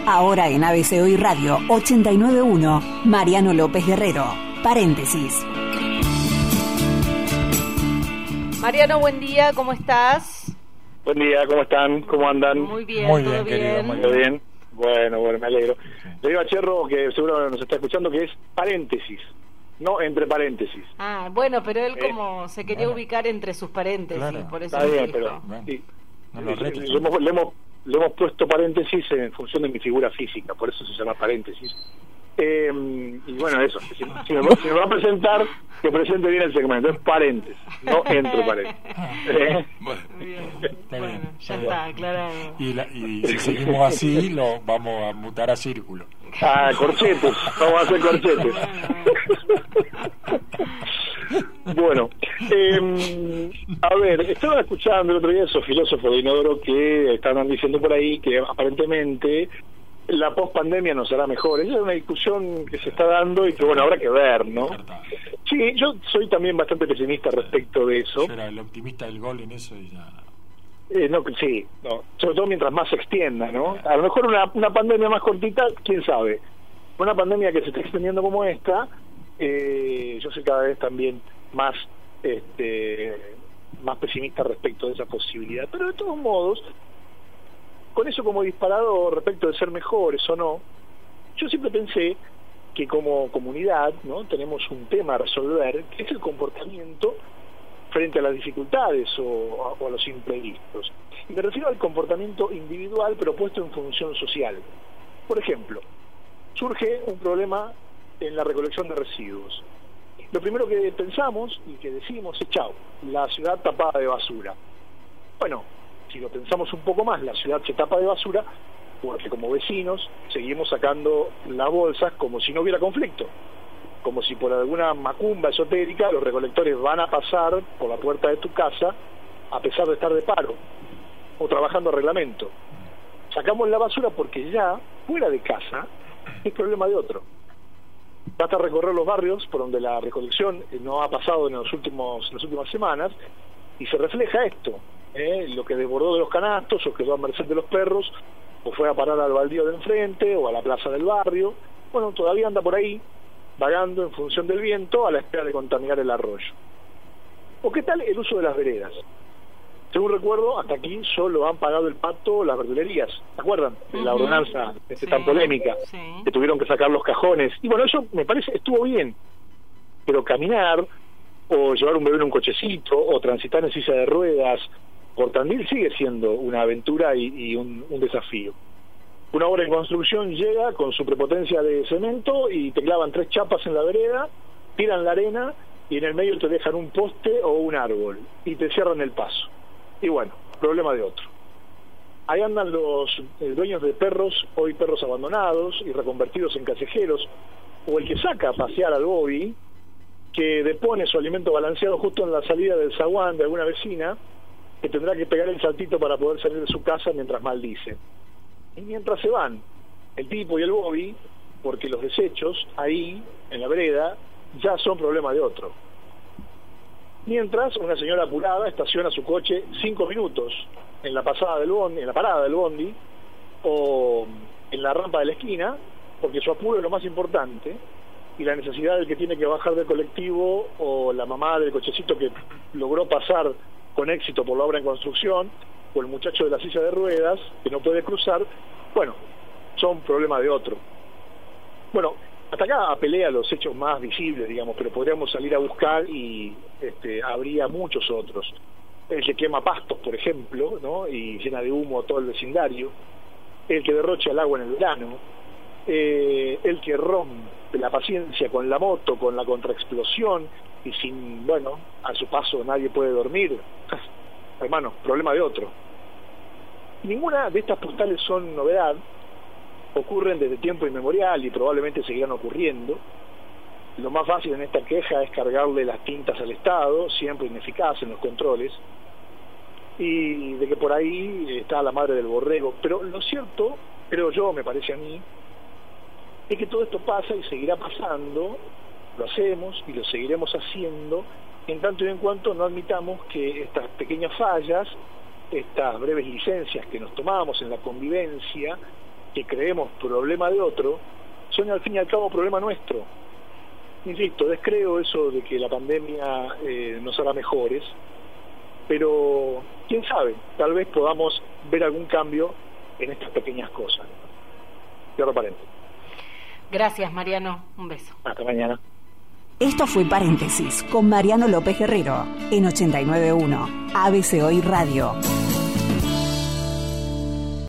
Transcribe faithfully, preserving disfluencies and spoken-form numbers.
Ahora en A B C Hoy Radio ochenta y nueve punto uno, Mariano López Guerrero. Paréntesis. Mariano, buen día, ¿cómo estás? Buen día, ¿cómo están? ¿Cómo andan? Muy bien, muy todo bien, bien. querido, muy ¿Todo bien? Bueno, bueno, me alegro. Le digo a Cherro, que seguro nos está escuchando, que es paréntesis, no entre paréntesis. Ah, bueno, pero él Eh, como se quería bueno. ubicar entre sus paréntesis, Claro. por eso Está me bien, dijo. pero Bueno, sí, no lo le, retes. le hemos, le, hemos, le hemos puesto paréntesis en función de mi figura física, por eso se llama paréntesis. Eh, y bueno, eso, si, si, me, si me va a presentar, que presente bien el segmento, es paréntesis, no entre paréntesis. Eh, Bueno, Bien. está Bueno, bien, ya está está, bien. aclarado. Y, la- y si seguimos así, lo vamos a mutar a círculo. Ah, corchetes, vamos a hacer corchetes. Bueno, eh, a ver, estaba escuchando el otro día esos filósofos de Inodoro que estaban diciendo por ahí que aparentemente la pospandemia nos hará mejor. Esa es una discusión que se está dando y que, bueno, habrá que ver, ¿no? Sí, yo soy también bastante pesimista respecto de eso. Yo era el optimista del gol en eso y ya. Eh, no, sí, no, sobre todo mientras más se extienda, ¿no? A lo mejor una, una pandemia más cortita, quién sabe. Una pandemia que se está extendiendo como esta, eh, yo soy cada vez también más este más pesimista respecto de esa posibilidad. Pero de todos modos, con eso como disparador respecto de ser mejores o no, yo siempre pensé que como comunidad, ¿no?, tenemos un tema a resolver, que es el comportamiento frente a las dificultades o, o a los imprevistos. Y me refiero al comportamiento individual, pero puesto en función social. Por ejemplo, surge un problema en la recolección de residuos. Lo primero que pensamos y que decimos es, chau, la ciudad tapada de basura. Bueno, si lo pensamos un poco más, la ciudad se tapa de basura porque como vecinos seguimos sacando las bolsas como si no hubiera conflicto. Como si por alguna macumba esotérica los recolectores van a pasar por la puerta de tu casa a pesar de estar de paro o trabajando a reglamento. Sacamos la basura porque ya, fuera de casa, es problema de otro. Basta recorrer los barrios por donde la recolección no ha pasado en los últimos, en las últimas semanas y se refleja esto, ¿eh? Lo que desbordó de los canastos o quedó a merced de los perros o fue a parar al baldío de enfrente o a la plaza del barrio. Bueno, todavía anda por ahí vagando en función del viento a la espera de contaminar el arroyo. ¿O qué tal el uso de las veredas? Según recuerdo, hasta aquí solo han pagado el pato las verdulerías. ¿Se acuerdan? De la Ujú. ordenanza este, Sí, tan polémica, sí. que tuvieron que sacar los cajones. Y bueno, eso me parece estuvo bien. Pero caminar, o llevar un bebé en un cochecito, o transitar en silla de ruedas por Tandil sigue siendo una aventura y, y un, un desafío. Una obra en construcción llega con su prepotencia de cemento y te clavan tres chapas en la vereda, tiran la arena y en el medio te dejan un poste o un árbol y te cierran el paso. Y bueno, problema de otro. Ahí andan los eh, dueños de perros, hoy perros abandonados y reconvertidos en callejeros, o el que saca a pasear al Bobby, que depone su alimento balanceado justo en la salida del zaguán de alguna vecina, que tendrá que pegar el saltito para poder salir de su casa mientras maldice. Y mientras se van el tipo y el Bobby, porque los desechos ahí, en la vereda, ya son problema de otro. Mientras una señora apurada estaciona su coche cinco minutos en la pasada del bondi, en la parada del bondi, o en la rampa de la esquina, porque su apuro es lo más importante, y la necesidad del que tiene que bajar del colectivo, o la mamá del cochecito que logró pasar con éxito por la obra en construcción, o el muchacho de la silla de ruedas que no puede cruzar, bueno, son problema de otro. Bueno, hasta acá apelé a los hechos más visibles, digamos, pero podríamos salir a buscar y este, habría muchos otros. El que quema pastos, por ejemplo, ¿no?, y llena de humo todo el vecindario. El que derrocha el agua en el verano. Eh, el que rompe la paciencia con la moto, con la contraexplosión, y sin, bueno, a su paso nadie puede dormir. Hermano, problema de otro. Ninguna de estas postales son novedad, ocurren desde tiempo inmemorial y probablemente seguirán ocurriendo. Lo más fácil en esta queja es cargarle las tintas al Estado, siempre ineficaz en los controles, y de que por ahí está la madre del borrego. Pero lo cierto, creo yo, me parece a mí, es que todo esto pasa y seguirá pasando, lo hacemos y lo seguiremos haciendo, en tanto y en cuanto no admitamos que estas pequeñas fallas, estas breves licencias que nos tomamos en la convivencia, que creemos problema de otro, son al fin y al cabo problema nuestro. Insisto, descreo eso de que la pandemia eh, nos hará mejores, pero quién sabe, tal vez podamos ver algún cambio en estas pequeñas cosas. Cierro paréntesis. Gracias, Mariano. Un beso. Hasta mañana. Esto fue Paréntesis con Mariano López Guerrero en ochenta y nueve punto uno A B C Hoy Radio.